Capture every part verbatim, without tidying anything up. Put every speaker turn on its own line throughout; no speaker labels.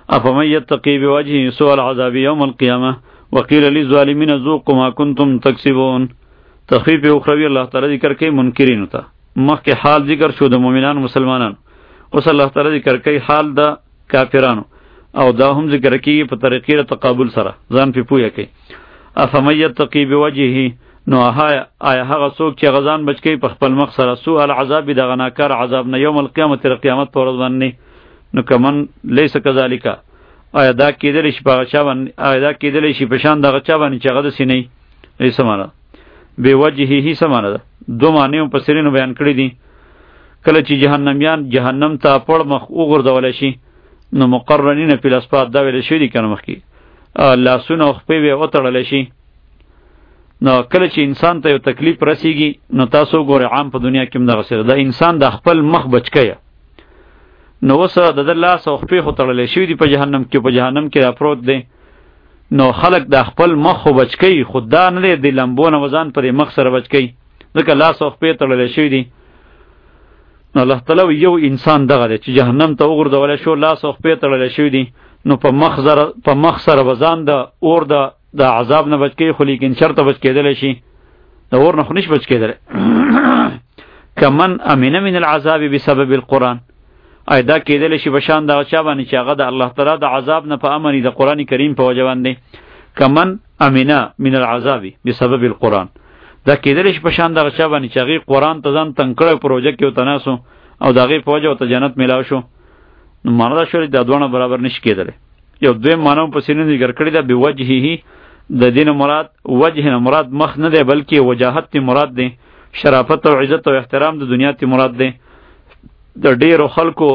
افمن یتقی بوجهه سوء العذاب یوم القیامه وقیل للظالمین ذوقوا ما کنتم تکسبون. تخفیف اخروی الله تعالی ذکر کوي منکرین ته، مخکې حال ذکر شو د مؤمنانو مسلمانانو، اوس الله تعالی ذکر کوي حال د کافرانو، او دا هم ذکر کوي په طریقې تقابل سره ځان په پوهه کوي. افمن یتقی بوجهه نو آیا هغه څوک چې غزان بچ کوي په خپل مخ سره سوء العذاب د غناکار عذاب نه یوم القیامت تر قیامت پر ورځ باندې، نو کمن لیس کذالک آیا دا کېدلی شي په چا باندې آیا دا کېدلی شي په شان دغه چا باندې چې هغه د سینې ایسه معنا بې وجهه هی سمانه ده. دو معنی په سرینو بیان کړی دي. کله چې جهنميان جهنم ته پړ مخ وګرځول شي نو مقرنین فی الاسفاد دا ویل شوی دي کنه مخکې لاسونه او خپې به وتړل شي. نو کله چې انسان ته یو تکلیف رسیږي نو تاسو ګوره عام په دنیا کې هم دغه سره د انسان د خپل مخ بچکیه نو وسه د لاس او خپې خو تړل شوی دي په جهنم کې، په جهنم کې افروت دي. نو خلق د خپل مخ خو بچکی خدا نه دی د لمبو نه وزن پر مخ سره بچکی ځکه لاس او خپې تړل شوی دي. نو الله تعالی یو انسان دغه دی چې جهنم ته وګرځول شو لاس او خپې تړل شوی دي، نو په مخ سره په مخ سره وزن د اور د د عذاب نه بچکی، خو لیکن شرط بچ کېدل شي د اور نه خو نش بچ کېدل. کمن امن من العذاب بسبب القرآن ای دا کېدل شي بشان دا چا باندې چې هغه د الله تعالی د عذاب نه په امن د قرآن کریم په وجه باندې. کمن امن من العذاب بسبب القرآن دا کېدل شي بشان دا چا باندې چې هغه قرآن ته ځان تنگ کړی پروژه کې وتناسو او دغه په وجه ته جنت میلاو شو. نو معنا دا شوی د دوه برابر نش کېدل. یو دوی مانو په سینې ذکر کړی دا به وجهه د دین مراد وجه نه مراد مخ نه دی بلکې وجاهت تی مراد دی، شرافت او عزت او احترام د دنیا تی مراد دی. د ډیرو خلکو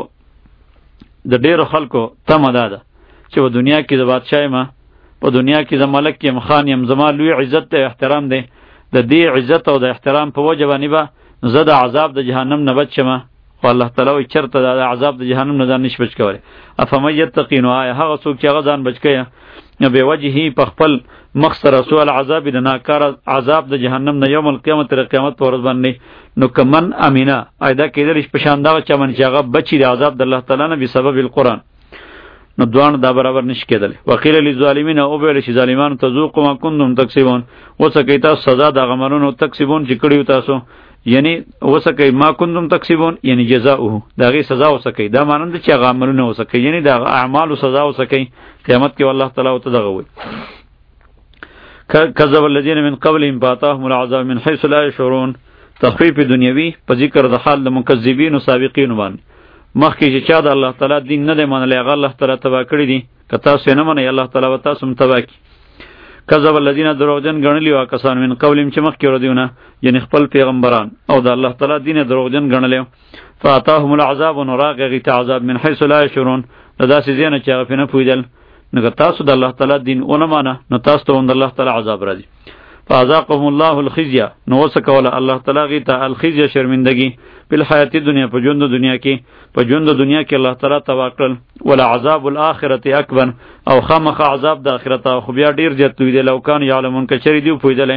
د ډیرو خلکو تمه ده ده چې په دنیا کې د بادشاہ ما په دنیا کې د ملک یم خان یم زما لوی عزت او احترام دی، د دې عزت او د احترام په وجه باندې به زه د عذاب د جهنم نه بچم. خو الله تعالی وی چرته د عذاب د جهنم نه ځان نش بچ کوي. افمن یتقین آیا هغه څوک چې هغه ځان بچ کوي نو به وجهی په خپل مخ سره سوء العذاب د ناکار عذاب د جهنم نه یوم القیامت تر قیامت پر ورځ باندې. نو کمن امینا ایدا کېدل شي په شان دا چې من چې هغه بچی د عذاب د الله تعالی نه به سبب القرآن، نو دوان دا برابر نش کېدل. وقیل للظالمین او به شي ظالمانو تذوقوا ما کنتم تکسبون وسکه تاسو سزا د غمرونو تکسبون چې کړیو تاسو، یعنی وسکه ما کنتم تکسبون یعنی جزاؤه داغي سزا وسکه دا مانند چې غمرونو وسکه یعنی دا اعمال سزا وسکه قیامت کې الله تعالی او تدغه وي. کذب الذين من قبلهم فاتاهم العذاب من حيث لا يشعرون. تخفیف دنیوی په ذکر د حال د مکذبین او سابقین باندې مخکې چې چا د الله تعالی دین نه دی منلی هغه الله تعالی تبا کړی دي، که تاسو نه منئ الله تعالی و تاسو هم تبا کړي. کذب الذين دروغجن ګڼلي وا کسان من قولهم چې مخکې ورودیونه یعنی خپل پیغمبران او د الله تعالی دین دروغجن ګڼلی فاتاهم العذاب نراغ غیت عذاب من حيث لا يشعرون دا داسې ځای نه چې هغه پې نه پوهېدل. نو که تاسو د الله تعالی دین ونه مانه نو تاسو ته هم د الله تعالی عذاب راځي. فاذاقهم الله الخزي نو وسکوله الله تعالی غی ته الخزي شرمندگی په حیات دنیا په ژوند دنیا کې په ژوند دنیا کې الله تعالی تبا کړل. ولا عذاب الاخرته اکبر او خامخ عذاب د اخرت خو بیا ډیر زیات دی. لو کان یعلمون کچری دی پویدل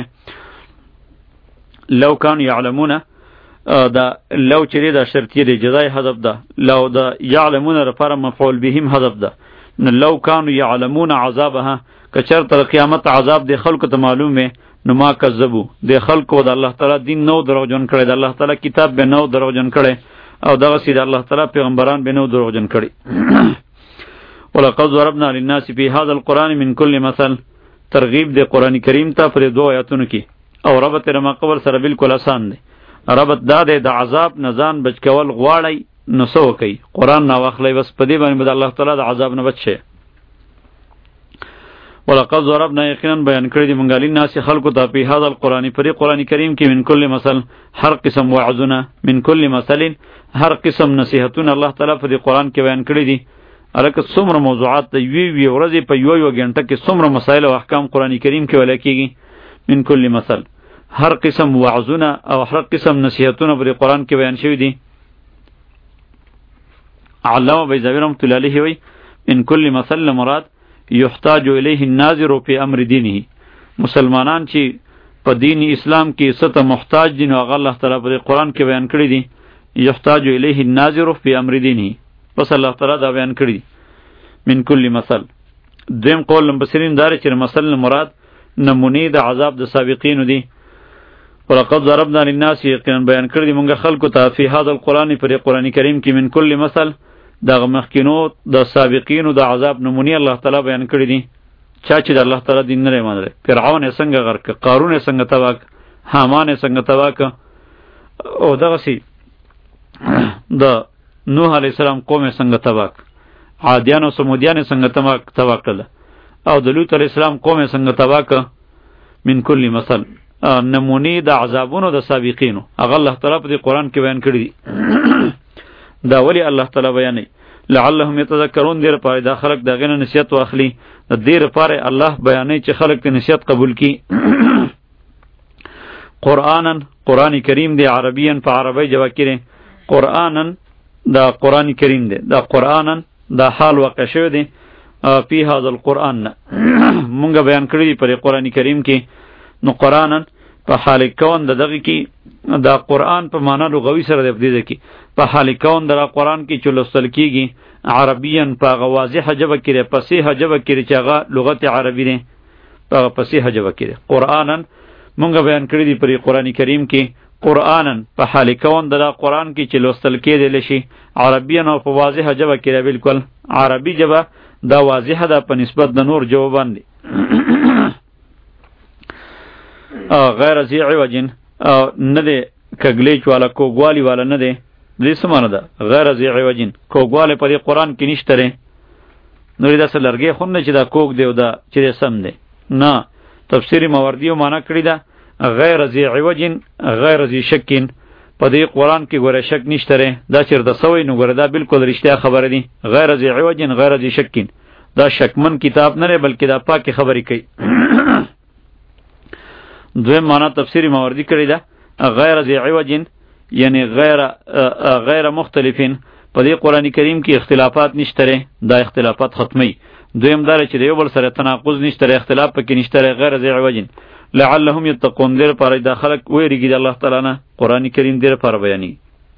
لو کان یعلمون دا لو چری دا شرطی دی جزای حذف ده، لو دا یعلمون لپاره مفعول بهم حذف ده. لو کانوا یعلمون عذابها کچر تر قیامت عذاب دی خلق ته معلومه نو ما کذبو د خلکو د الله تعالی دین نو دروغجن کړي، د الله تعالی کتاب به نو دروغجن کړي او دغه سید الله تعالی پیغمبران به نو دروغجن کړي. ولقد ضربنا للناس في هذا القرآن من كل مثل ترغیب د قرآن کریم ته پر دو آیاتونو کې او ربط رما قبل سره بالکل آسان دی. ربط دا دی د عذاب نزان بچ کول غواړي نو سو کوي قرآن نه واخلي بس په دې باندې د الله تعالی د عذاب نه بچ شي. ولقد ضربنا یقینا بیان کړی دی مونږه للناس خلقو ته په هذا القرآن پر قرآن کریم کې من کل مثل هر قسم وعظونه من کل مثل هر قسم نصیحتونه الله تعالی په قرآن کې بیان کړی دي. الکه څومره موضوعات د وی وی ورځې په یو یو غنټه کې څومره مسائل او احکام قرآن کریم کې ولا کېږي. من کل مثل هر قسم وعظونه او هر قسم نصیحتونه په قرآن کې بیان شوی دي. علامه بیضاوی رحمۃ اللہ علیہ وی من کل مثل مراد یحتاج الیه الناظر فی امر دینه. مسلمانان چې په دین اسلام کې ست محتاج دي نو الله تعالی په قرآن کې بیان کړی دي. یحتاج الیه الناظر فی امر دینه بس الله تعالی دا بیان کړی. من کل مثل. دویم قول مفسرین داره چې مثل مراد نمونی د عذاب د سابقین دی. ولقد ضربنا للناس یقینا بیان کړی مونږ خلکو ته فی هذا القرآن پر قرآن کریم کې من کل مثل د مخکینو د سابقینو د عذاب نمونی الله تعالی بیان کړی دی. چا چې د الله تعالی دین نه منل، فرعون یې څنګه غرق، قارون یې څنګه تباہ، حامان یې څنګه تباہ، او دغه سی د نوح علیہ السلام قوم یې څنګه تباہ، عادیان او سمودیان یې څنګه تباہ کړل، او د لوط علیہ السلام قوم یې څنګه تباہ. من کل مثل نمونی د عذابونو د سابقینو هغه الله تعالی په دې قرآن کې بیان کړی دی. دا ولی الله تعالی بیانوي لعلهم یتذکرون، دیر پاره دا خلق دا غنه نصیحت واخلي، د دیر پاره الله بیانوي چې خلق ته نصیحت قبول کی. قرآنن قرآن کریم دی، عربین په عربی جواب کړي، قرآنن دا قرآن کریم دی، دا قرآنن دا حال واقع شوی دی فی هذا القرآن مونږ بیان کړی دی پر قرآن کریم کې. نو قرآنن په حال کون د دغه کې دا قرآن په معنا لغوي سره د دې کې په حال کون د قرآن کې چې لوستل کیږي عربین په واضحه جبه کې فصیحه جبه کې چې هغه لغت عربی دی په فصیحه جبه کې. قرآنن مونږ بیان کړی دی پر قرآن کریم کې قرآنن په حال کون د قرآن کې چې لوستل کېدل شي عربین او په واضحه جبه کې بالکل عربی جبه دا واضحه ده په نسبت د نور جواب باندې. غیر ذی عوج نه دی کګلیچ والا کوګوالی والا نه دی. دې سمانه ده غیر ذی عوج کوګواله په دې قرآن کې نشته ره. نو دا سره لرګي خو نه چې دا کوګ دی او دا چې سم دی نه. تفسیری ماوردی معنا کړی دا غیر ذی عوج غیر ذی شکین په دې قرآن کې ګوره شک نشته ره. دا چیر د سوی نو ګوره دا بالکل رښتیا خبره دی. غیر ذی عوج غیر ذی شکین دا شکمن کتاب نه بلکې دا پاکه خبرې کوي. دویم معنا تفسیری ماوردی کړی دا غیر ذی عوج یعنی غیر غیر مختلفین په دې قرآن کریم کې اختلافات نشته ره. دا اختلافات ختمی. دویم دا چې یو بل سره تناقض نشته ره، اختلاف پکې نشته ره. غیر ذی عوج لعلهم یتقون، دیر پر دا خلق ویریږي د الله تعالی نه. قرآن کریم دیر پر بیانی.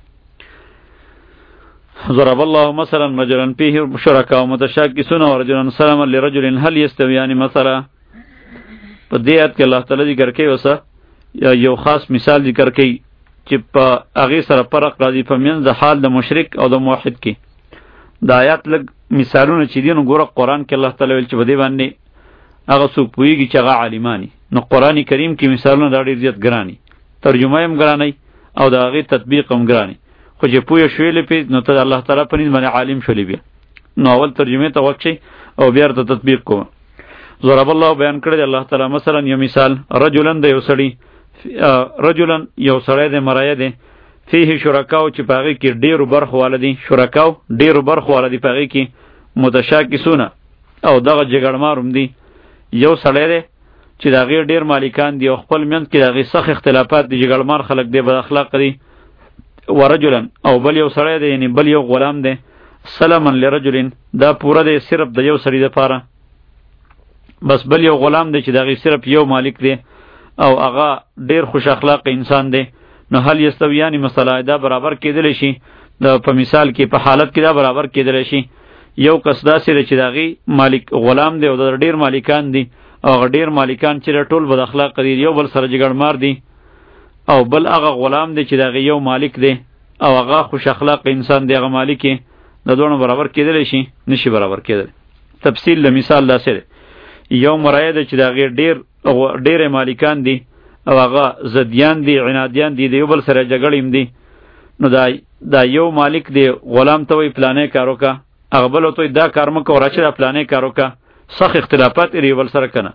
ضرب الله مثلا رجلا فيه شركاء متشاكسون ورجلا سلما لرجل هل يستويان مثلا. په دې آیت کې الله تعالی ذکر کوي وسه یو خاص مثال ذکر کوي چې په هغه سره فرق راځي په منځ د حال د مشرک او د موحد کې. د آیات لږ مثالونه چې دي نو ګوره قرآن کې الله تعالی ویل چې په دې باندې هغه څوک پوهیږي چې هغه عالمانی. نو قرآن کریم کې مثالونه دا ډېر زیات ګرانی، ترجمه هم ګرانی او د هغې تطبیق هم ګرانی. خو چې پوه شوې پې نو ته د الله تعالی په نسبت باندې عالم شولې بیا نو اول ترجمې ته غوږ شئ او بیا ورته تطبیق کوه. ضرب الله بیان کړی دی الله تعالی مثلا یو مثال رجلن د یو سړي رجلن یو سړی دی مرایه دی فيه شرکاو چې په هغې کې ډېرو برخو واله دي. شرکاو ډېرو برخو واله دي په هغې کې متشاکسونه او دغه جګړمار هم دي. یو سړی دی چې د هغې ډېر مالکان دي او خپل منځ کې د هغې سخت اختلافات دي، جګړمار خلک دی، بد اخلاق دي. ورجلن او بل یو سړی دی یعنی بل یو غلام دی سلما لرجلن دا پوره دی صرف د یو سړي دپاره، بس بل یو غلام دی چې د هغې صرف یو مالک دی او هغه ډېر خوش اخلاق انسان دی. نو هل یستویان مثلا دا برابر کېدلی شي د په مثال کې په حالت کې دا برابر کېدلی شي. یو کس داسې دی چې د هغې مالک غلام دی او د ډېر مالکان دي او هغه ډېر مالکان چې ټول بد اخلاق دي، یو بل سره جګړمار دي، او بل هغه غلام دی چې د هغې یو مالک دی او هغه خوش اخلاق انسان دی، هغه مالک یې د دوه برابر کېدلی شي؟ نشي برابر کېدلی. تفصیل له مثال داسې دی یو مرایه ده چې د هغې ډېر ډېرې مالکان دي او هغه ضدیان دي، عنادیان دي، د یو بل سره جګړې هم دي. نو دا دا یو مالک دی غلام ته وایي پلانی کار وکړه، هغه بل ورته وایي دا کار مه کوه راشه دا پلانی کار وکړه. سخت اختلافات یې یو بل سره که نه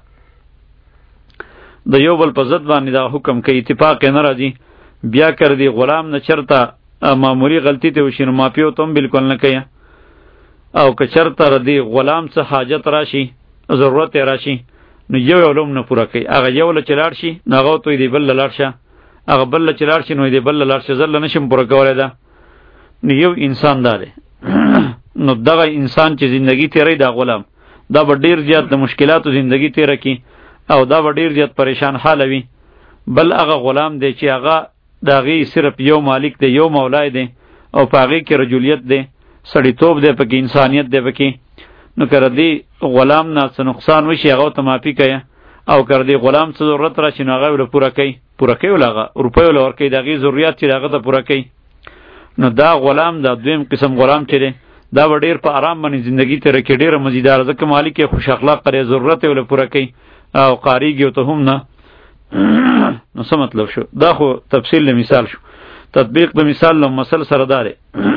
د یو بل په ضد باندې دا حکم کوي، اتفاق یې نه راځي. بیا کر دی غلام نه چرته معمولی غلطی ته وشي نو معافي ورته هم بلکل نه کوي. او که چرته دی غلام څه حاجت راشي ضرورت یې راشي نو یو یو لوم نه پوره کوي. هغه یو له چې لاړ شي نو هغه ورته وایي دی بل له لاړ شه، هغه بل له چې لاړ شي نو دی بل له لاړ شه، زه له نشم پوره کولی ده. نو یو انسان دا دی نو دغه انسان چې زندگی تیری دا غلام دا به ډېر زیات د مشکلاتو زندگی تیره کی او دا به ډېر زیات پریشان حاله وي. بل هغه غلام دی چې هغه د هغې صرف یو مالک دی، یو مولای دی او په هغې کې رجولیت دی، سړیتوب دی پکې، انسانیت دی پکې. نو کړه دی غلام نه څه نقصان وشي هغه ته معافي کوي او کړه دی غلام څه ضرورت راشي نو هغه ول پوره کوي پوره کوي ولغه روپۍ ول ورکوي دغه ضرورت چې هغه ته پوره کوي. نو دا غلام دا دویم قسم غلام چې دا ډیر په آرام باندې ژوندۍ تیر کې ډیر مزیدار ځکه مالک خوش اخلاق لري ضرورت ول پوره کوي او قاریږي ته هم نه. نو څه مطلب شو؟ دا خو تفصیل له مثال شو. تطبیق د مثال له مسل سره داره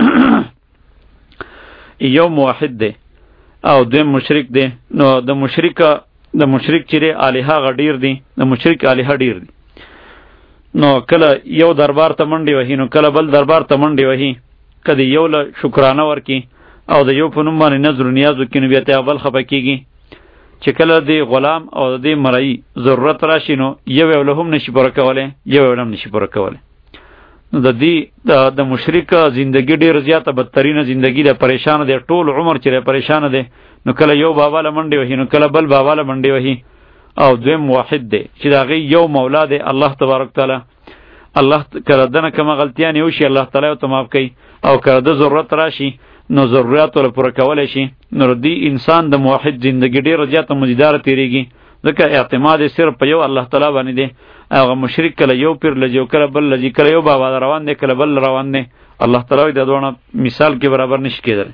یو موحد دی او دویم مشرک دی. نو د مشرک د مشرک چې الها غډیر دی د مشرک الها ډیر دی. نو کله یو دربار ته منډي وهي نو کله بل دربار ته منډي وهي کله یو له شکرانه ورکی او د یو په نوم باندې نظر نیاز وکینو بیا ته بل خپه کیږي چې کله دی غلام او دی مرئی ضرورت راشي نو یو یو له هم نشي پوره کوله یو یو هم نشي پوره کوله. نو د دې د مشرک زندگی ډیر زیاته بدترینه زندگی ده پریشان ده ټول عمر چې پریشان ده. نو کله یو بابا له منډي وهي نو کله بل بابا له منډي وهي. او دویم واحد ده چې دا غي یو مولا ده الله تبارک تعالی. الله کړه دنه کوم غلطیان یو شي الله تعالی ته معاف کوي او کړه د ضرورت راشي نو ضرورت ول پوره کولای شي. نو دی انسان د موحد زندگی ډیر زیاته مزیدار تیریږي ځکه اعتماد صرف په یو الله تعالی باندې دی. هغه مشرک کله یو پیر لجو کله بل لجی کله یو بابا روان دی کله بل روان دی. الله تعالی د دوه مثال کې برابر نشي کېدل.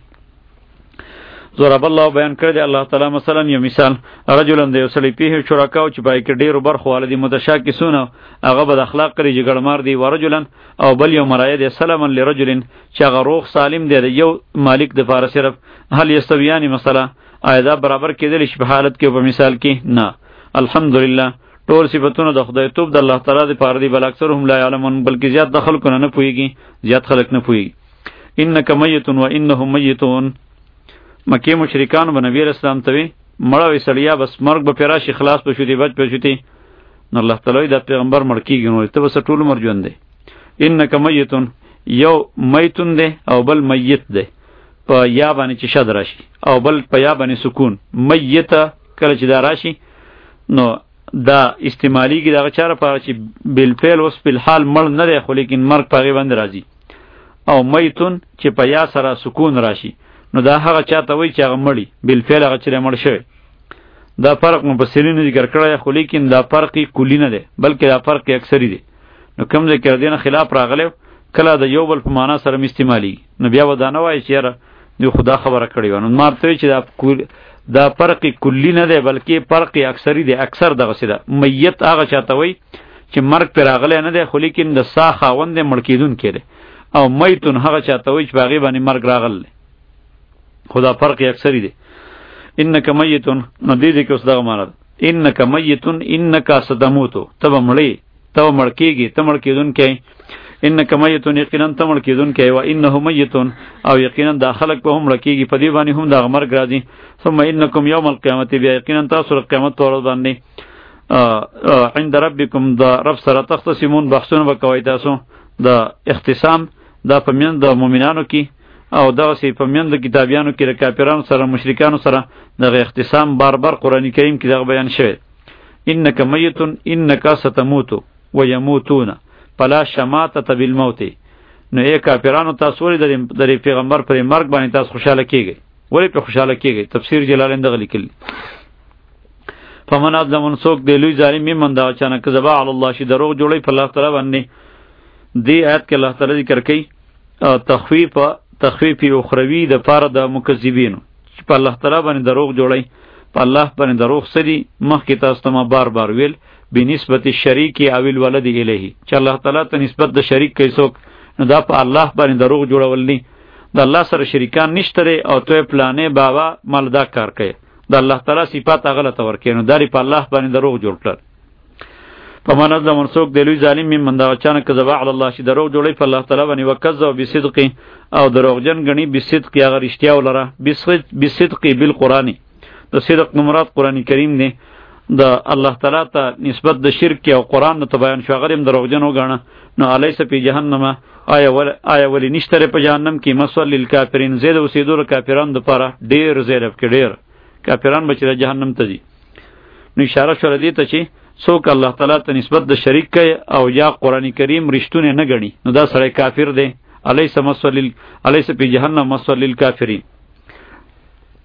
ضرب الله بیان کړی دی الله تعالی مثلا یو مثال رجلن دی وسلی پیه شرکاو چې پای کې ډیر برخو والدي متشاکسونه هغه بد اخلاق کړي جګړمار دی ورجلن او بل یو مرای دی سلام لرجلن چې هغه روح سالم دی یو مالک د فار صرف هل یستویانی مثلا ایدا برابر کېدل شي په حالت کې په مثال کې نه. الحمدلله ټول صفاتونه د خدای توب د الله تعالی د پاره دی بل اکثرهم لا علمون بلکې زیات دخل کنه نه پويږي زیات خلق نه پويږي. انک میت و انهم میتون مکی مشرکان و نبی اسلام توی مړه وی سړیا بس مرګ به پیراشي خلاص به شوتی بچ به شوتی. نو الله تعالی د پیغمبر مړ کیږي نو ته بس ټول مر ژوند دی. انک میتون یو میتون دی او بل میت دی په یا باندې چې شد راشي او بل په یا باندې سکون میت کله چې دا راشي نو دا استعمالیږي دغه چاره په چې بالفعل اوس په حال مړ نه دی خو لیکن مرګ په غیبند راځي. او میتون چې په یا سره سکون راشي نو دا هغه چاته وای چې هغه مړی بالفعل هغه چې مړ شوی. دا فرق مفسرین ذکر کړی خو لیکن دا فرق کلی نه دی بلکې دا فرق اکثری دی. نو کوم ځای کې دینه خلاف راغلی کله د یو بل په معنا سره استعمالی نو بیا ودانه وای چې یاره دی خدا خبره کړی و نو مارته چې دا دا فرق کلی نه دی بلکې فرق اکثری دی. اکثر دغه سره میت هغه چاته وای چې مرګ پر راغلی نه دی خو لیکن د سا خاوند مړ کیدون کړي او میتون هغه چاته وای چې باغی باندې مرګ راغلی خدا فرق اکثری دی. انک میتون نو دې دې کې اوس دغه معنا ده انک میتون انک ستموتو تب مړی تب مړ کیږي ته مړ کیدون کې انک میتون یقینا ته مړ کیدون کې و انه میتون او یقینا دا خلق به هم مړ کیږي په دې باندې هم دا مرګ راځي. ثم انکم یوم القیامت بیا یقینا تاسو قیامت ورځ باندې عند ربکم دا رب سره تختصمون بحثونه وکوي تاسو دا اختصام دا پمن د مؤمنانو کې او دغه سی په میند کتابیانو کې د کافرانو سره مشرکانو سره دغه اختصام بار بار قرآن کریم کې دغه بیان شوی. انک میتون انک ستموت و یموتون فلا شماتة بالموت. نو ای کافرانو تاسو ولې د پیغمبر پر مرګ باندې تاسو خوشاله کیږئ ولې په خوشاله کیږئ؟ تفسیر جلالین دغه لیکلی فمن اظلم څوک دی لوی ظالم ممن دا اچانک ذبح علی الله شي دروغ جوړی په الله تعالی باندې. دی آیت کې الله تعالی ذکر کوي تخفیف تخفیف اخروی د پاره د مکذبینو چې په الله تعالی باندې دروغ جوړی په الله باندې دروغ سری مخکې تاسو ته ما بار بار ویل بنسبت الشریک او الولد الیه چې الله تعالی ته نسبت د شریک کوي څوک نو دا په الله باندې دروغ جوړول نه د الله سره شریکان نشته او ته پلانې بابا مال دا کار کوي د الله تعالی صفات غلطه ورکې نو داری په الله باندې دروغ جوړ کړ. فمن ظلم څوک دی لوی ظالم ممن دا اچانک ذبح علی الله شي دروغ جوړی په الله تعالی باندې وکذب بصدق او دروغجن غنی بصدق هغه رښتیا ولره بصدق بالقران د صدق مراد قران کریم نه د الله تعالی ته نسبت د شرک او قران ته بیان شو غریم دروغجن وګڼه نو الیس فی جهنم آیا ول آیا ولی نشتره په جهنم کې مسول للکافرین زید اوسیدور کافرانو لپاره ډیر زیرب کې ډیر کافران بچی د جهنم ته دي. نو اشاره شوه دې ته چې څوک الله تعالی ته نسبت د شریک کوي او یا قران کریم رښتونه نه غني نو دا سړی کافر دی. الیس مسول الیس فی جهنم مسول للکافرین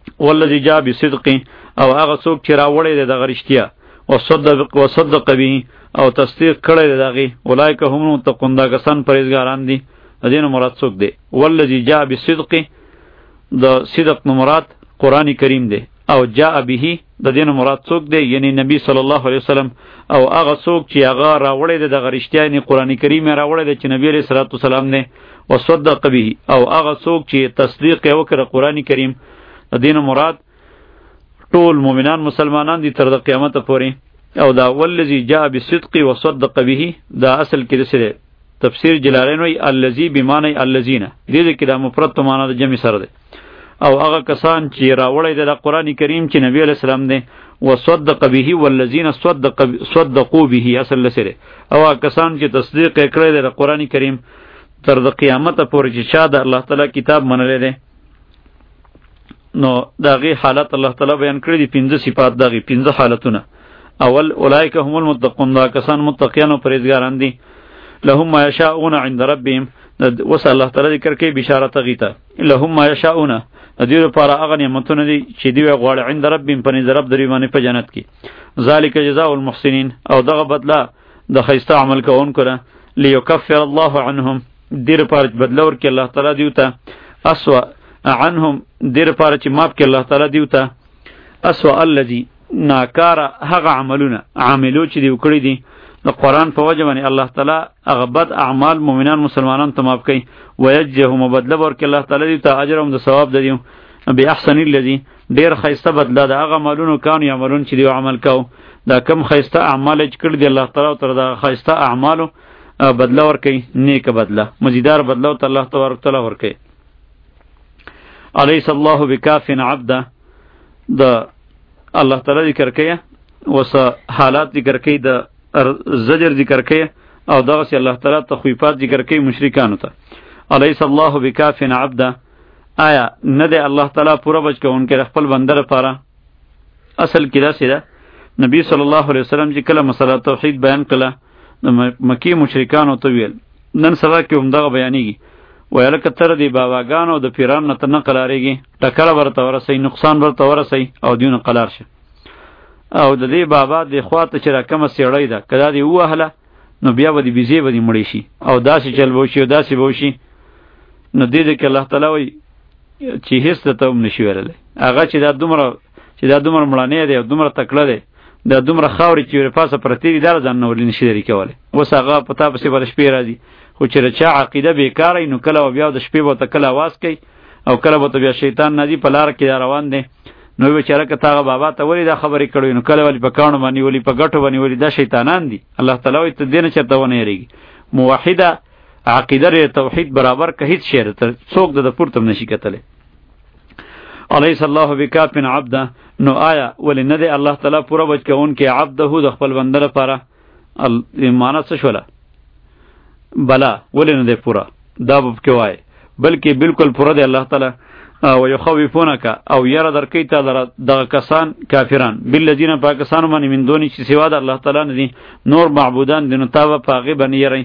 والذی جاء بصدق او هغه څوک چې راوړی دی دغه رښتیا وصدق وصدق به او تصدیق کړی دی دغه اولئک هم المتقون دا کسان پرهیزګاران دي دین مراد څوک دی والذی جاء بصدق د صدق نو مراد قرآن کریم دی او جاء به د دین مراد څوک دی یعنی نبی صلی الله علیه وسلم او هغه څوک چې هغه راوړی دی دغه رښتیا یعنی قرآن کریم راوړی دی چې نبی علیه الصلاۃ والسلام نه وصدق به او هغه څوک چې تصدیق یې وکړه قرآن کریم د دین مراد ټول مؤمنان مسلمانان دي تر د قیامت پورې او دا والذی جاء بالصدق وصدق به دا اصل کې دسه تفسیر جلالین وی الذی بمعنی الذین دې کې دا مفرد په معنا د جمع سره ده او هغه کسان چې راوړی د قرآن کریم چې نبی علیہ السلام دی وصدق به والذین صدق صدقوا به اصل سره او هغه کسان چې تصدیق کړی د قرآن کریم تر د قیامت پورې چې شاده الله تعالی کتاب منلی دی نو داغه حالت الله تعالی بیان کړی دي پنځه صفات داغه پنځه حالتونه اول اولئک هم المتقون دا کسان متقیان او پرهیزګاران دي لهم ما یشاءون عند ربهم وس الله تعالی ذکر کوي بشارت غیته لهم ما یشاءون د دې لپاره هغه نعمتونه دي چې دی غواړي عند ربهم په نظر رب دری باندې په جنت کې ذالک جزاء المحسنین او دغه بدله د خیسته عمل کوونکو را لیکفر الله عنهم دیر پر بدله ورکړي الله تعالی دیوته اسوا عنهم دیر پاره چې ماف کې الله تعالی دیوته اسوا الذی ناکار هغه عملونه عاملو چې دی وکړي دي د قرآن په وجه باندې الله تعالی هغه بد اعمال مؤمنان مسلمانان ته ماف کوي ويجزيهم بدله ورکړي الله تعالی دیوته اجرهم د ثواب دیو به احسن الذی ډیر خیسته بدله د هغه عملونو کان یعملون چې دی عمل کو دا کم خیسته اعمال چې کړي دی الله تعالی تر دا خیسته اعمالو بدله ورکړي نیک بدله مزیدار بدله ته الله تبارک تعالی ورکړي علیس الله بکاف عبده د الله تعالی ذکر کوي وس حالات ذکر کوي د زجر ذکر کوي او دغه سي الله تعالی تخویفات ذکر کوي مشرکانو ته علیس الله بکاف عبده آیا نه دی الله تعالی پوره بچ کوونکی خپل بنده لپاره اصل کې دا سیده نبی صلی الله علیه وسلم چې کله مسله توحید بیان کړه مکی مشرکانو ته ویل نن سبا کې هم دغه بیانېږي ویل کتر دی باباګانو د پیران نه تنه قلاریږي ټکر ورته ورسي نقصان ورته ورسي او دیونه قلار شه او د دې بابا د خواته چې راکمه سیړی ده کدا دی وهله نو بیا به دی بيزي به دی مړی شي او داسې چل بو شي او داسې بو شي نو دې دې کې الله تعالی وي چې هیڅ ته هم نشي ورله هغه چې دا دومره چې دا دومره مړانه دی او دومره تکړه دی دا دومره خاوري چې ور پاسه پرتی دی دار ځان نو ولې نشي لري کوله وس هغه پتا پسې بل شپې راځي خو چې رچا عقیده بیکاره نو کله بیا د شپې به کله आवाज کوي او کله به بیا شیطان نادي په لار کې روان دی نو بیچاره که تاغه بابا ته ولی دا خبرې کړو نو کله ولی په کانو باندې ولی په غټو باندې ولی دا شیطانان دي الله تعالی وي ته دینه چرته ونه یریږي موحده عقیده ر توحید برابر که هیڅ شی ته څوک د پورتم نشي کتله الیس الله بکاف عبده نو آیا ولی نه دی الله تعالی پورا بچ کون کې عبده د خپل بنده لپاره ایمان څه شوله بلا ولی نه دی پورا دا به کې وای بلکې بالکل پورا دی الله تعالی او یخوفونک او یرا درکې ته د کسان کافران بالذین پاکستان باندې من دونی چې سوا د الله تعالی نه دي نور معبودان دي نو تاوه پاغي باندې یری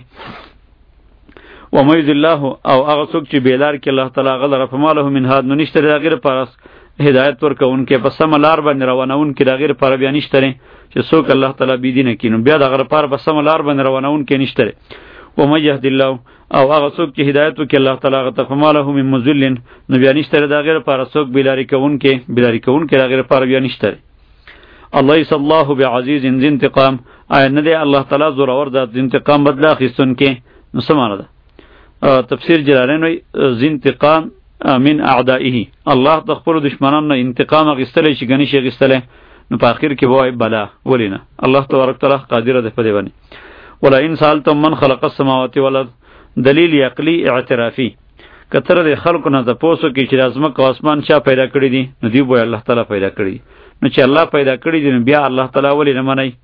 وميذ الله او هغه څوک چې بیلار کې الله تعالی غل رفماله من هاد نو نشته د غیر پارس هدایت ورکوونکې په سم لار باندې روانون کې د غیر پر بیا نشته چې څوک الله تعالی بی دینه کینو بیا د غیر پر په سم لار باندې روانون کې نشته ومن يهد الله او هغه څوک چې هدایت وکړي الله تعالی غته فماله من مذل نو بیا نشته د غیر پر څوک بیلاری کوونکې بیلاری کوونکې د غیر پر بیا نشته الله صلی الله بعزیز ذی انتقام آیا نه دی الله تعالی زور اور د انتقام بدلا خستون کې نو سمانه ده تفسیر جلالین وی ذی انتقام من اعدائه الله تخبر دشمنان نه انتقام غستلې شي غنی شي غستلې نو په اخر کې وای بلا ولینا الله تبارک تعالی قادر ده په دی باندې ولا ان سالتم من خلق السماوات والارض دلیل عقلی اعترافی کتر د خلق نه د پوسو کې چې ازمه کو اسمان شا پیدا کړی دي نو دی وای الله تعالی پیدا کړی نو چې الله پیدا کړی دي بیا الله تعالی ولی نه منای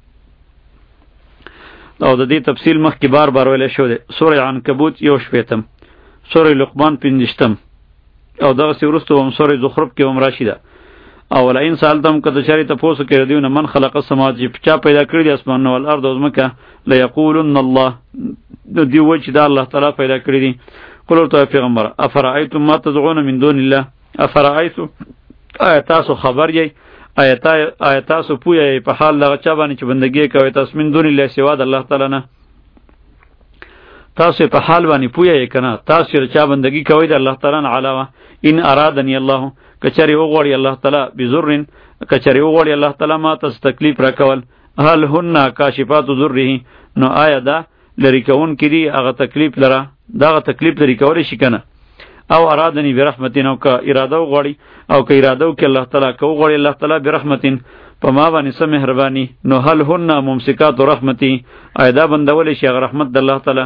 او د دې تفصیل مخکې بار بار ویل شو ده سوره عنکبوت یو شپیتم سوره لقمان پنځشتم او دغه سی ورستو هم سوره زخرف کې هم راشي ده او ولا ان سالتم کته چری ته پوسو کې ردیونه من خلق السماوات چې چا پیدا کړی دي اسمان او الارض او زمکه لا یقولن الله دی و چې دا الله تعالی پیدا کړی دي قل تو پیغمبر افرایتم ما تدعون من دون الله افرایتم آیا تاسو خبر یی آیا تاسو پوهیږئ په حال دغه چا باندې چې بندګي کوي تاسو من دون الله سوا د الله تعالی نه؟ تاسو په حال باندې پوهیږئ که نه؟ تاسو چې چا بندګي کوي د الله تعالی نه علاوه، ان ارادنی الله، کچری وغواړي الله تعالی بزرن، کچری وغواړي الله تعالی ما تاسو تکلیف راکول، هل هن کاشفات ضره، نو آیا دا لری کون کړي هغه تکلیف لره، دغه تکلیف لري کولی شي که نه؟ او ارادنی برحمتین، او که اراده وغواړي او که اراده وکړي الله تعالی، که وغواړي الله تعالی برحمتین په ما باندې څه مهرباني، نو هل هن ممسکات رحمتي، آیا دا بندولی شي هغه رحمت د الله تعالی؟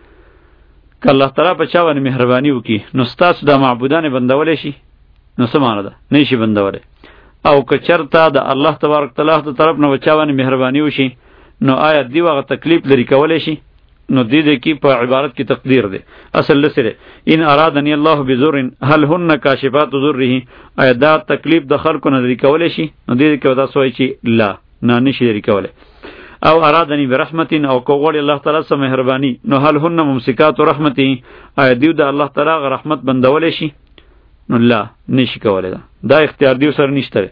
که الله تعالی په چا باندې مهرباني وکړي نو ستاسو دا معبودان بندولی شي؟ نو څه معنی ده؟ نه شي بندولی. او که چرته د الله تبارک تعالی د طرف نه په چا باندې مهرباني وشي نو آیا دی هغه تکلیف لري کولی شي؟ نو دې دې کې په عبارت کې تقدیر دی، اصل لسره ان ارادنی الله بذر هل هن کاشفات ضره، آیا دا تکلیف د خلکو نه لري کولی شي؟ نو دې کې دا سوای چې لا نه نشي لري کولی. او ارادنی برحمت، او کو غوړي الله تعالی سره مهرباني، نو هل هن ممسکات رحمتي، آیا دیو د الله تعالی غ رحمت بندول شي؟ نو لا نشي کولی. دا دا اختیار دیو سره نشته.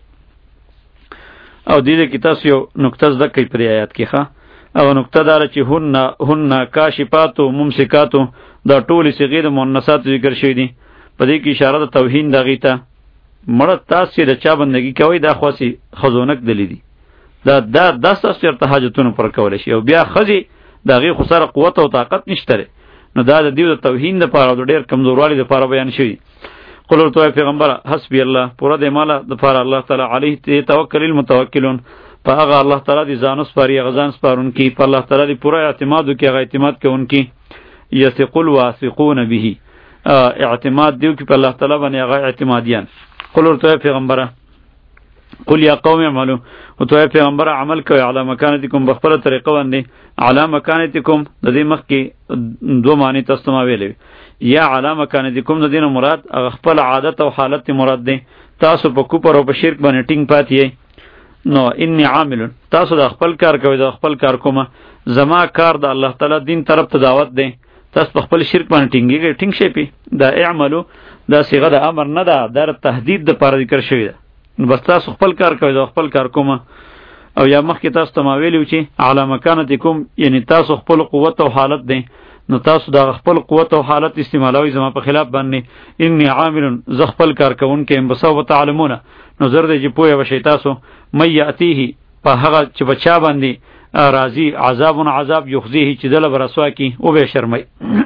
او دې کې تاسو یو نقطه زده کوي پر آیات کې ښه، او نقطه دار چې هن هن کاشفات و ممسکات دا ټول صيغې د مؤنثات ذکر شوی دي، په دې کې اشاره د توهین دغې ته. مړه تاسو د چا بندگی کوي دا خاصی خزونک دلی دي، دا دا داس تاسو چرته حاجتونه پر کول شي، او بیا خزي دغه خو سره قوت او طاقت نشته، نو دا د دیو د توهین د پاره د ډیر کمزوروالي د پاره بیان شوی. قول تو پیغمبر حسبی الله، پورا د مال د پاره الله تعالی علیه توکل المتوکلون، په هغه الله تعالی دی ځان سپاری غزان سپارون کی، په الله تعالی دی پورا اعتماد کی، هغه اعتماد کوون کی. یثقل واثقون به، اعتماد دیو کی په الله تعالی باندې هغه اعتمادیان. قول تو پیغمبر قل یا قوم اعملوا، او تو پیغمبر عمل کوي علی مکانتکم، بخپله طریقه باندې. علی مکانتکم د دې مخ کې دو معنی تاسو ما ویلې، یا علی مکانتکم د دې مراد خپل عادت او حالت مراد دی، تاسو په کوپر او په شرک باندې ټینګ پاتې. نو انی عامل، تاسو د خپل کار کوي، د خپل کار کومه، زما کار د الله تعالی دین طرف ته دعوت دی، تاسو په خپل شرک باندې ټینګیږئ، ټینګ شئ پی. دا اعملو دا صيغه د امر نه ده، دا تهدید د پاره ذکر شوی ده. نو بس تاسو خپل کار کوي، د خپل کار کومه. او یا مخکې تاسو ته ما ویلو چې علی مکانتکم، یعنی تاسو خپل قوت او حالت دی، نو تاسو د خپل قوت او حالت استعمالوي زما په خلاف باندې. انی عامل، ز خپل کار کوونکې، ام بسو تعلمون، نو زر دې چې پوهه وشي تاسو. مې یاتیه، په هغه چې بچا باندې راضی عذاب عذاب یخزیه، چې دل برسوا کی او به شرمای.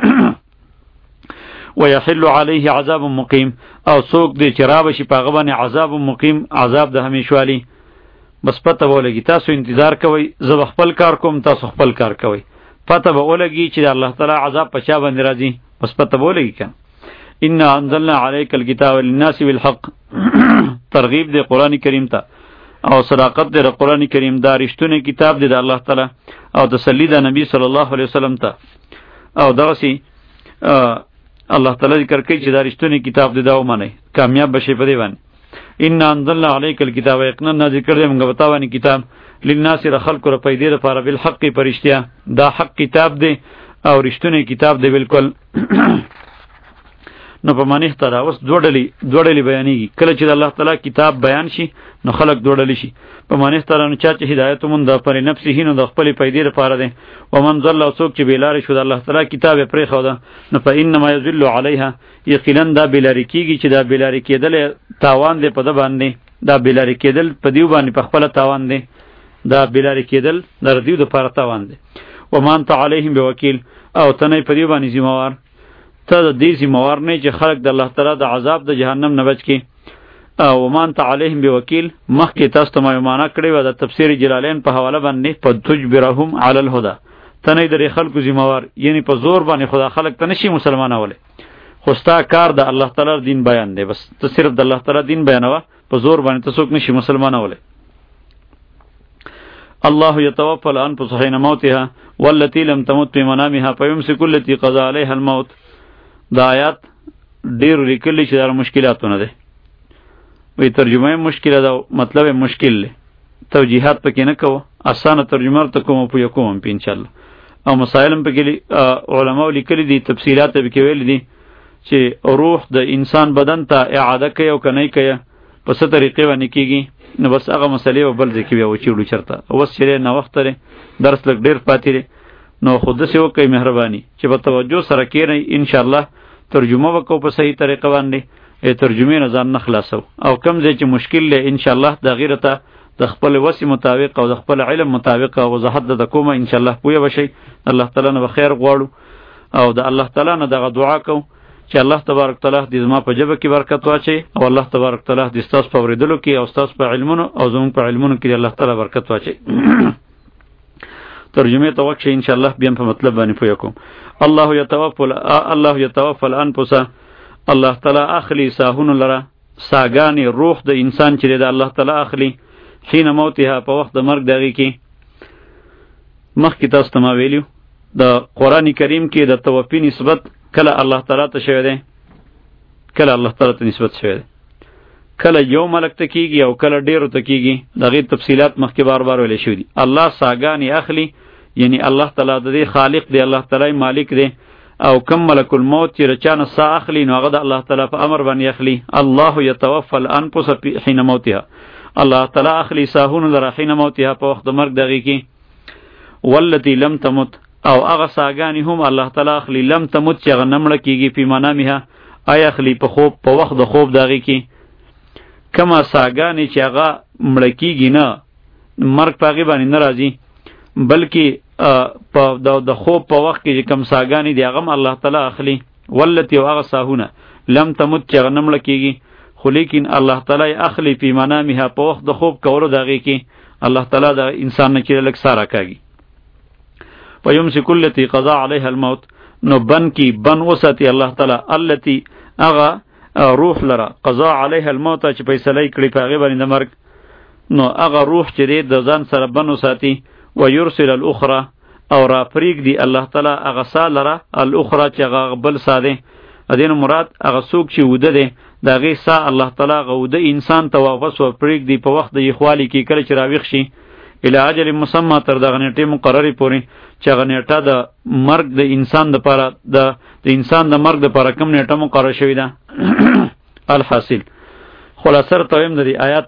ويحل عليه عذاب مقیم، او څوک دې چې را بشي په هغه باندې عذاب مقیم، عذاب د همیشوالی. بس پته ولګي تاسو انتظار کوئ، زه خپل کار کوم، تاسو خپل کار کوئ، پته به ولګي چې الله تعالی عذاب په چا باندې راځي، بس پته به ولګي کنه. ان انزلنا عليك الكتاب للناس بالحق، ترغیب دی قرآن کریم ته، او صداقت دی قرآن کریم، دا رښتونی کتاب دی د الله تعالی، او تسلی د نبی صلی الله علیه وسلم ته. او دغسی الله تعالی ذکر کوي چې دا رښتونی کتاب دی، دا ومنئ، کامیاب بشئ په دې باندې. ان انزلنا عليك الكتاب، یقینا نازل کړی موږ په تا باندې کتاب، للناس د خلکو لپاره پیدا لپاره بالحق پرشتیا، دا حق کتاب دی او رښتونی کتاب دی بالکل. نو په معنی ته اوس دوه ډلې دوه ډلې بیانېږي، کله چې د الله تعالی کتاب بیان شي نو خلک دوه ډلې شي. په معنی ته نو چا چې هدایت مون د پر نفسه نو د خپل پیدې لپاره دی، و من ضل، او څوک چې بیلار شو د الله تعالی کتاب پرې خو ده، نو په انما یذل علیها، یقینا دا بیلار کیږي چې دا بیلار کېدل تاوان دی په د باندې، دا بیلار کېدل په دیو باندې په خپل تاوان دی، دا بیلار کېدل در دیو د پاره تاوان دی. و مان تعالیهم بوکیل، او تنه په دیو باندې ذمہوار، ته د دې ذمہوار نه چې خلق د الله تعالی د عذاب د جهنم نه بچ کی. او مان تعالیهم بوکیل، مخکې تاسو ته ما معنا کړی و د تفسیر جلالین په حواله باندې، په تجبرهم علی الهدى، تنه د خلکو ذمہوار، یعنی په زور باندې خدا خلق ته نشي مسلماناوله، خو ستا کار د الله تعالی دین بیان دی، بس ته صرف د الله تعالی دین بیانوه، په زور باندې ته څوک نشي مسلماناوله. الله يتوفى الأنفس حين موتها والتي لم تمت في منامها فيمسك التي قضى عليها الموت. دا آیات ډیر لیکل چې دا مشکلاتونه ده، وی ترجمه مشکله ده، مطلب مشکل له توجیهات پکې نه کوو، اسانه ترجمه ته کوم په یوم په ان شاء الله. او مسائل په کې علماء لیکلي دي، تفصیلات به کې ویل دي چې روح د انسان بدن ته اعاده کوي او کنه کوي، په څه طریقې باندې کیږي. نو بس هغه مسلې او بل ځکه بیا وچیړو چرته اوس چې نه وخت لري درس لګ ډیر پاتې دی. نو خود سه وکي مهرباني چې په توجه سره کېنئ ان شاء الله ترجمه وکړو په صحیح طریقه باندې ای ترجمه نه ځان نه خلاصو او کم ځای چې مشکل له ان شاء الله د غیرته د خپل وسی مطابق او د خپل علم مطابق او وضاحت د کومه ان شاء الله پوهه وشي. الله تعالی نه بخیر غواړو او د الله تعالی نه دغه دعا کوو چې الله تبارک تعالی دې زما په جبه کې برکت واچي او الله تبارک تعالی دې ستاسو په ورېدلو کې او ستاسو په علمونو او زموږ په علمونو کې الله تعالی برکت واچي. ترجمه ته وکړي ان شاء الله بیا په مطلب باندې پوهه کوم. الله یتوفى الله یتوفى الانفس الله تعالی اخلی ساهون لره ساګانی روح د انسان چې د الله تعالی اخلی حين موتها په وخت د مرګ دغه کې. مخکې تاسو ته ما ویلو د قران کریم کې د توفی نسبت کله الله تعالی ته شوی دی کله الله تعالی ته نسبت شوی دی کله یو ملک ته کیږي او کله ډیرو ته کیږي. دغه تفصيلات مخکې بار بار ویل شوی دي. الله ساګانی اخلی یعنی الله تعالی د خالق دی الله تعالی مالک دی او کم ملک الموت چې رچانه سا اخلی نو هغه د الله تعالی په امر باندې اخلی. الله یتوفى الانفس حين موتها الله تعالی اخلی ساهون لره حين موتها په وخت د مرګ دغه کې. والتي لم تمت او هغه ساګانی هم الله تعالی اخلی لم تمت چې هغه نمړه کیږي په منامها آی اخلی په خوب په وخت د خوب دغه کې. کما ساګانی چې هغه مړه کیږي نه مرګ په هغې باندې نه راځي بلکې په د خوب په وخت کې چې کم ساګانی دی هغه الله تعالی اخلی. والتي او هغه ساهونه لم تمت چې هغه نمړه کیږي خو لیکن الله تعالی اخلی په منامها په وخت د خوب کولو دغه کې الله تعالی د انسان نه چې لک سارا کوي. ويمسك التي قضى عليها الموت نو بن کی بن وساتي الله تعالی التي اغا روح لرا قضا عليها الموت چې فیصله کړي په هغه باندې د مرګ نو اغا روح چې د ځان سره بن وساتي ويرسل الاخرى او را پریک دی الله تعالی اغا سالره الاخرى چې هغه بل ساده ادین مراد هغه څوک چې وده دی دغه سا الله تعالی غوده انسان ته واپس و پریک دی په وخت د یخوالی کې کله چې راویښ شي الی اجل مسمى تر دغه نیټه مقرری پورې چې هغه نیټه د مرګ د انسان د پاره د د انسان د مرګ د پاره کوم نیټه مقرره شوې ده. الحاصل خلاصه تویم د آیات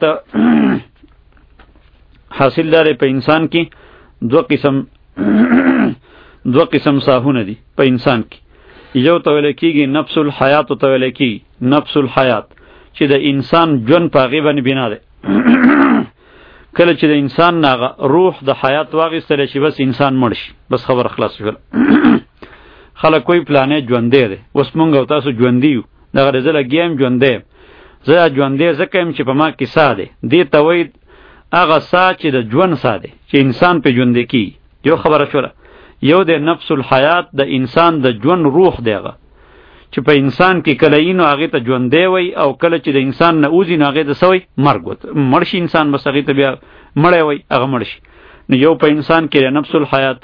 حاصل دار په انسان کې دو قسم دو قسم ساهونه دي په انسان کې. یو تویل کېږي نفس الحیات او تویل کېږي نفس الحیات چې د انسان ژوند په هغې باندې بنا دی. کله چې د انسان ناغه روح د حیات واغستل شي بس انسان مړ شي بس خبر خلاص شول. خلک کوئی پلانې ژوندې دی اوس مونږ او تاسو ژوندې یو دغه زه لګیم ژوندې زه ژوندې ځکه یم چې په ما کې ساه دی دې ته وایي هغه ساه چې د ژوند ساه دی چې انسان په ژوندې کېږي. یو خبره شوله یو د نفس الحیات د انسان د ژوند روح دی هغه چې په انسان کې کله اینو هغې ته ژوندی وی او کله چې د انسان نه وځي نو هغې ته څه وی مرګ وت مړ شي انسان بس هغې ته بیا مړی وی هغه مړ شي. نو یو په انسان کې نفس الحیات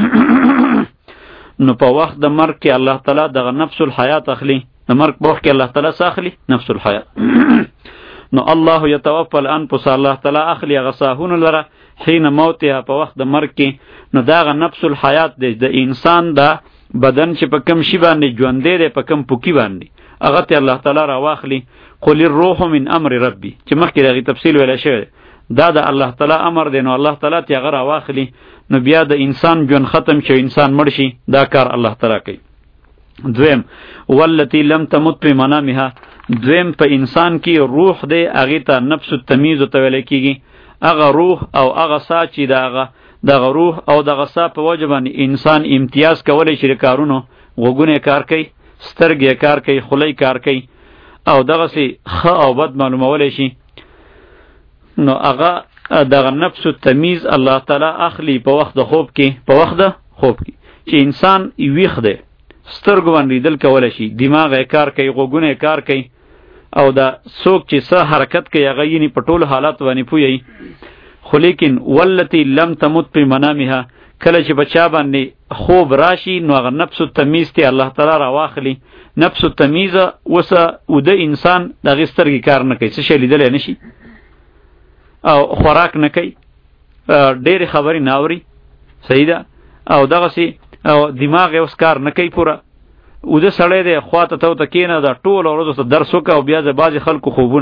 نو په وخت د مرګ کې الله تعالی دغه نفس الحیات اخلي د مرګ په وخت کې الله تعالی څه اخلي نفس الحیات. نو الله یتوفى الانفس الله تعالی اخلي هغه ساهونه لره حين موتها په وخت د مرګ کې نو دغه نفس الحیات دی د انسان د بدن چې په کم شی باندې ژوندې دی په کم پوکی باندې هغه ته الله تعالی را واخلي. قل الروح من امر ربي چې مخکې دغه تفصیل ویل شوی دا د الله تعالی امر دی نو الله تعالی ته هغه را واخلي نو بیا د انسان ژوند ختم شي انسان مړ شي دا کار الله تعالی کوي. دویم والتي لم تمت في منامها دویم په انسان کې روح دی هغې ته نفس التمیز ته ویل کېږي. هغه روح او هغه سا چې دغه دغه روح او دغه سا په وجه باندې انسان امتیاز کولی شي د کارونو غوږونه کار کوي سترګې کار کوي خولی کار کوي او دغسې ښه او بد معلومولی شي. نو هغه دغه نفس التمیز الله تعالی اخلي په وخت د خوب کې په وخت د خوب کې چې انسان ویښ دی سترګو باندې لیدل کولی شي دماغ یې کار کوي غوږونه یې کار کوي او دا څوک چې څه حرکت کوي هغه یعنې په ټولو حالاتو باندې پوهیږي. خو لیکن والتي لم تمت في منامها کله چې بچا باندې خوب راشي نو هغه نفس التمیز ته الله تعالی را واخلي. نفس التمیز وسه وده انسان دغه سترګې کار نه کوي څه شی لیدلی نه شي او خوراک نه کوي ډېرې خبرې نه اوري صحیح ده او دغسې او دماغ یې اوس کار نه کوي پوره وده سړی دی خواته ته ورته کښېنه دا ټوله ورځ ورته درس وکړه او بیا د بعضې خلکو خوبونه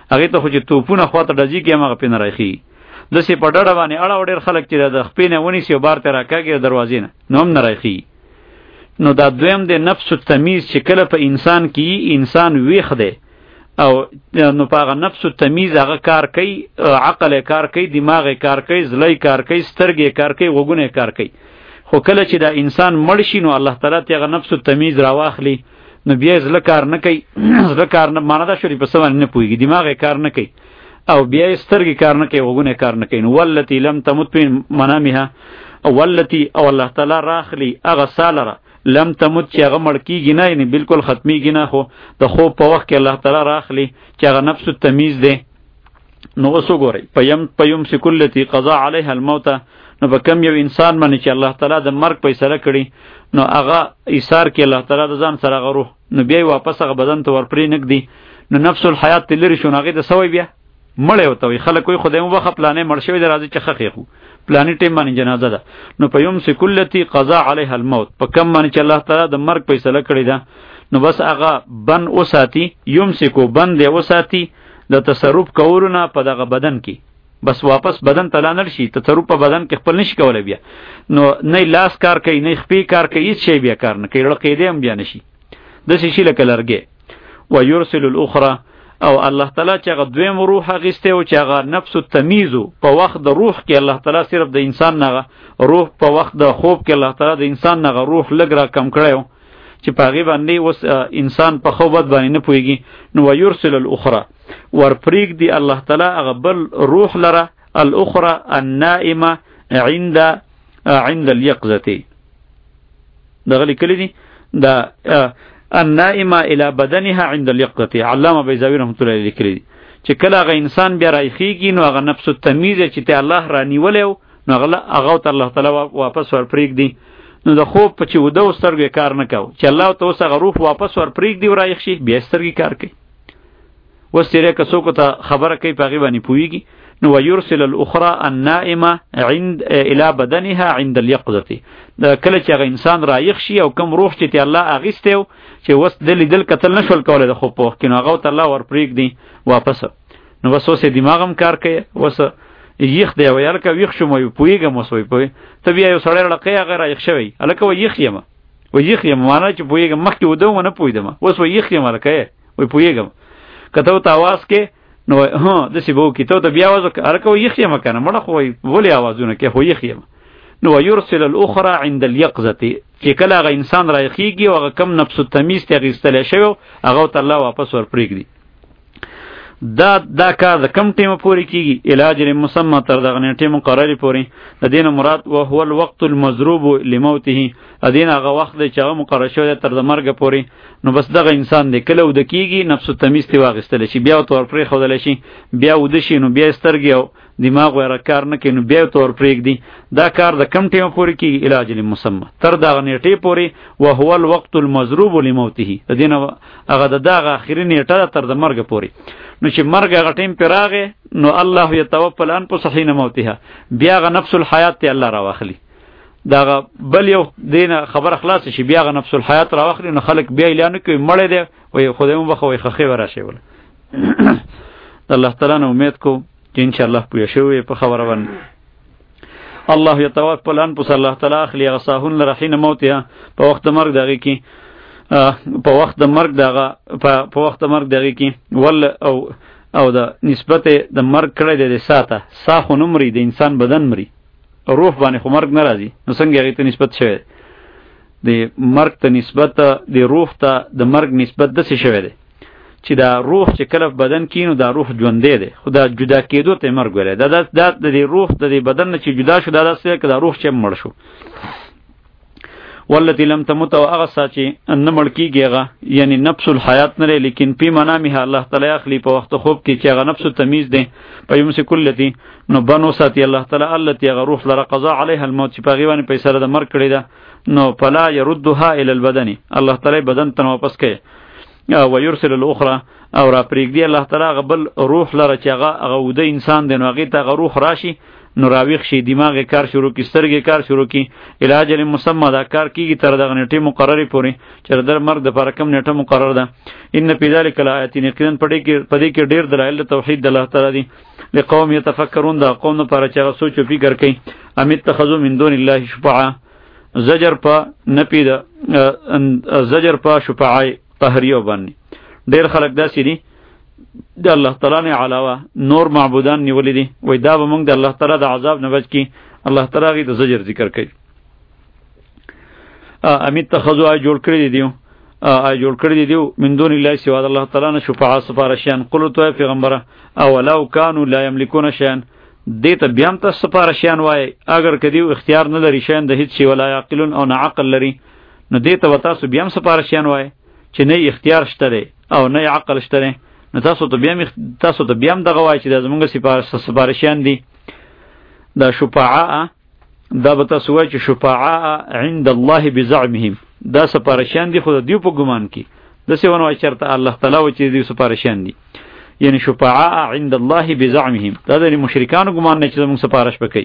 هغه ته خو چې توپونه خواته ډزی کې هغه پین راخي دسې په ډډه باندې اړه وړ خلک چې د خپې نه ونی سی بار ته راکاږي دروازې نه نو هم نه راخي. نو دا دویم د نفس التمیز چې کله په انسان کې انسان ویخ دی او نو پاغه نفس التمیز هغه کار کوي، عقل کار کوي، دماغ کار کوي، زړه کار کوي، سترګې کار کوي، وګونه کار کوي. خو کله چې دا انسان مړ شي نو الله تعالی ته هغه نفس التمیز راواخلي نو بیا زړه کار نه کوي، زړه کار نه معنا دا شوري په سوال نه پويږي، دماغ کار نه کوي او بیا سترګې کار نه کوي، وګونه کار نه کوي. نو ولتی لم تمت في منامها او ولتی او الله تعالی راخلي هغه سالره لم تمت چې هغه مړ کیږي نه، یعنی بالکل ختمیږي نه، خو د خوب په وخت کې الله تعالی راخلي چې هغه نفس التمیز دی. نو وسو ګورئ پیم پیم سکلتی قضا علیها الموت، نو به کم یو انسان باندې چې الله تعالی د مرګ فیصله کړي نو هغه ایثار کې الله تعالی د ځان سره غروح نو بیا واپس هغه بدن ته ورپرې نګدي نو نفس الحیات تلری شو هغه د سوي بیا مړ یو ته خلک کوئی خدای مو بخ پلانې مړ شوی د راځي چې خخېخو پلانې ټیم باندې جنازه ده. نو په یوم سکلتی قضا علیها الموت، په کم باندې چې الله تعالی د مرګ فیصله کړی ده نو بس هغه بن اوساتی، یوم سکو بند دی اوساتی د تصرف کولونه په دغه بدن کې، بس واپس بدن ته لانل شي، تصرف په بدن کې خپل نشي کولای بیا. نو نه لاس کار کوي، نه خپې کار کوي، هیڅ شی بیا کار نه کوي، لکه دې هم بیا نشي د شي لکه لرګي. و یرسل الاخرى، او الله تعالی چې هغه دویم روح اغسته او چې هغه نفس التمیز په وخت د روح کې الله تعالی صرف د انسان نه روح په وخت د خوب کې الله تعالی د انسان نه روح لګ را کم کړو چې پاغي باندې اوس انسان په خوبت باندې نه پويږي. نو ويرسل الاخرى ورپریک دی الله تعالی هغه بل روح لره الاخرى النائمه عند عند اليقظه، دغه لیکلی دی دا النائمه الى بدنها عند اليقظه. علامه بیضاوی رحمت الله علیه لیکلی دی چې کله هغه انسان بیا راخیږي نو هغه نفس التمیز چې ته الله رانیولیو نو هغه هغه الله تعالی واپس ورپریک دی. نو د خوب په چې وده سترګې کار نه کوي چې الله ته اوس هغه روح واپس ورپریک دی ورایخ شي بیا سترګې کار کوي. وسره که څوک ته خبره کوي پاغي باندې پويږي. نو ويرسل الاخرى النائمه عند الى بدنها عند اليقظه، دا کله چې هغه انسان رایخ شي او کوم روح چې الله اغستیو چې وس دل دل قتل نشول کوله د خوب په وخت کې نو هغه ته الله ورپریک دی واپس. نو وسوسه دماغم کار کوي، وس یخ دی ویل کا ویخ شو مې پويګم وسوي پوي ته بیا یو سړی لکه هغه رایخ شوی الکه و یخ یم و یخ یم معنا چې پويګم مخکې ودو نه پویدم وس و یخ یم لکه وي پويګم کته ته आवाज کې نو ها د سی بو کې ته ته بیا आवाज الکه و یخ یم کنه مړه خو ولې आवाजونه کې خو یخ یم. نو ويرسل الاخرى عند اليقظه، چې کله هغه انسان رایخیږي او هغه کم نفس التمیز ته غیستل شوی هغه ته الله واپس ورپریک دی. دا دا کار د کم ټیمه پوری کیږي علاج مسمى تر دغه نیټه مقرری پوری. د دین مراد او هو الوقت المضروب لموته، ادین هغه وخت چې هغه مقرر شوی تر د مرګ پوری. نو بس دغه انسان دی کله ود کیږي نفس التمیز ته واغستل شي بیا تور پرې خودل شي بیا ود شي نو بیا سترګي او دماغ ور کار نه کینو بیا تور پرېګ دی. دا کار د کم ټیمه پوری کیږي علاج مسمى تر دغه نیټه پوری. او هو الوقت المضروب لموته، ادین هغه دغه اخري نیټه تر د مرګ پوری. نو چې مرګ هغه ټیم پیراغه نو الله یتوفى الانفس حين موتها، بیا غ نفس الحیات ته الله راواخلی. دا بل یو دینه خبر خلاص شي بیا غ نفس الحیات راواخلی نو خلک بیا اعلان کوي مړ دی وای خدای مو بخوي خخې وراشي ول. الله تعالی نو امید کو چې ان شاء الله پوه شوې په خبره باندې. الله یتوفى الانفس، الله تعالی اخلی غصاهن لرحین موتها، په وخت مرګ دغه کی په وخت د مرګ دغه په وخت د مرګ دغه کی ول او او د نسبت د مرګ کړه د ساته ساخو نمرې د انسان بدن مري روح باندې خو مرګ ناراضي. نو څنګه هغه ته نسبت شوی د مرګ ته نسبت د روح ته د مرګ نسبت د څه شوی دی چې دا روح چې کله بدن کینو دا روح ژوندې دی خو دا جدا کېدو ته مرګ ویل دا د د روح د بدن نه چې جدا شو دا داسې کدا روح چې مړ شو. والتي لم تمت او هغه ساتي ان مړ کیږي یعنی نفس الحیات نه لیکن په منامه الله تعالی اخلی په وخت خوب کې چې هغه نفس تمیز دی په یمس کلتی نو بنو ساتي الله تعالی التي هغه روح لره قضا علیها الموت چې په غیبانه په سره د مرګ کړی ده نو فلا يردها الى البدن، الله تعالی بدن ته واپس کوي. او ويرسل الاخرى او را پریږدي الله تعالی غبل روح لره چې هغه هغه ود انسان دی نو هغه ته روح راشي نو راویښ شي، دماغ کار شروع کی، سترګې کار شروع کی، علاج مسمى دا کار کیږي تر دغه نیټه مقرره پورې چې در مرګ د پر کم نیټه مقرره ده. ان فی ذلک الآیات، یقینا پدې کې پدې کې ډیر دلایل توحید د الله تعالی دي. لقوم یتفکرون، دا قوم لپاره چې هغه سوچ او فکر کوي. ام اتخذوا من دون الله شفعاء، زجر په نپی د زجر په شفعاء قهریو باندې. ډیر خلک داسې دي د الله تعالی نه علاوه نور معبودان نیولې دي، وای دا به موږ د الله تعالی د عذاب نه بچ کی. الله تعالی غي د زجر ذکر کوي. ا ام اتخذوا جوړ کړی دیو ا جوړ کړی دیو من دون الله سوا د الله تعالی نه شفعاء سفارشیان. قل تو پیغمبره او لو کانوا لا یملکون شیئا، دې ته بیا هم ته سفارشیان وای اگر کدیو اختیار نه لري شین د هیڅ شی ولا یعقلون او نه عقل لري، نو دې ته تاسو بیا هم سفارشیان وای چې نه اختیار شته او نه عقل شته، نو تاسو ته بیا تاسو ته بیا هم دغه وای چې د زمونږ سفارشیان دي. دا شفعاء دا به تاسو وای چې شفعاء عند الله بزعمهم، دا سفارشیان دي خو دیو په ګمان کې داسې ونه وای چېرته الله تعالی و چې دیو سفارشیان دي. یعنی شفعاء عند الله بزعمهم، دا د مشرکانو ګمان نه چې زمونږ سفارش وکړي.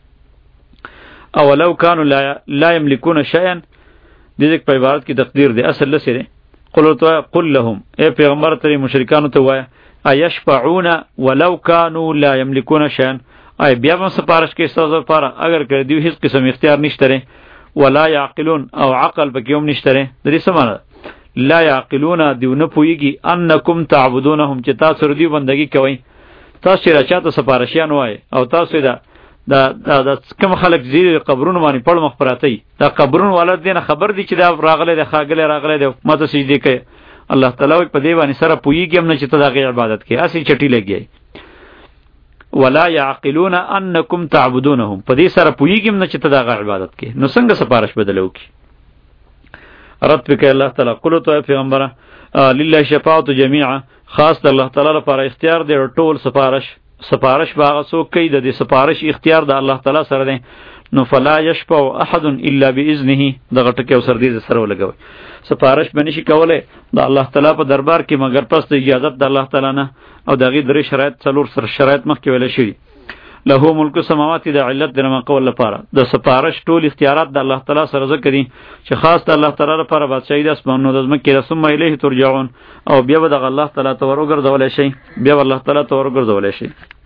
او لو كانوا لا, لا يملكون شيئا، دې ځکه په عبارت کې تقدیر دی، اصل لسره قل تو قل لهم، اے پیغمبر ته مشرکانو ته وای ايشفعون ولو كانوا لا يملكون شيئا، ای بیا هم سفارش کې استاذ لپاره اگر کړي دی هیڅ قسم اختیار نشته ولا يعقلون او عقل پکې هم نشته. د دې سمانه لا يعقلون دیونه پویږي انکم تعبدونهم چې تاسو ردی بندگی کوي. تاسو چې راچاته سفارشیان وای او تاسو دا دا دا کوم خلک زیر قبرونو باندې پړ مخ پراتی، دا قبرون ولادت دینه خبر دي چې دا راغله د خاګله راغله د ماته سجدي کوي. الله تعالی په دې باندې سره پویږي هم نه چې ته دا عبادت کوي، اسی چټی لګي. ولا يعقلون انکم تعبدونهم، په دې سره پویږي هم نه چې ته دا عبادت کوي، نو څنګه سفارش بدلو کی؟ رد پک الله تعالی قل تو پیغمبره لله شفاعت جميعا، خاص د الله تعالی لپاره اختیار دی ټول سفارش. سفارش باغ سو کوي د دې سفارش اختیار د الله تعالی سره دی. نو فلا یشفع احد الا باذنه، دغه ټکی او سر دې سره ولګوي. سفارش بنشي کوله د الله تعالی په دربار کې مگر پس د اجازه د الله تعالی نه، او دغه درې شرایط څلور سر شرایط مخکې ویل شي. له ملک السماوات د علت درما قول لپاره د سفارش ټول اختیارات د الله تعالی سره ذکر دي چې خاص د الله تعالی لپاره بادشاہي د اسمانونو د زمکه ثم الیه ترجعون، او بیا به د الله تعالی ته ورګرځول شي، بیا الله تعالی ته ورګرځول شي.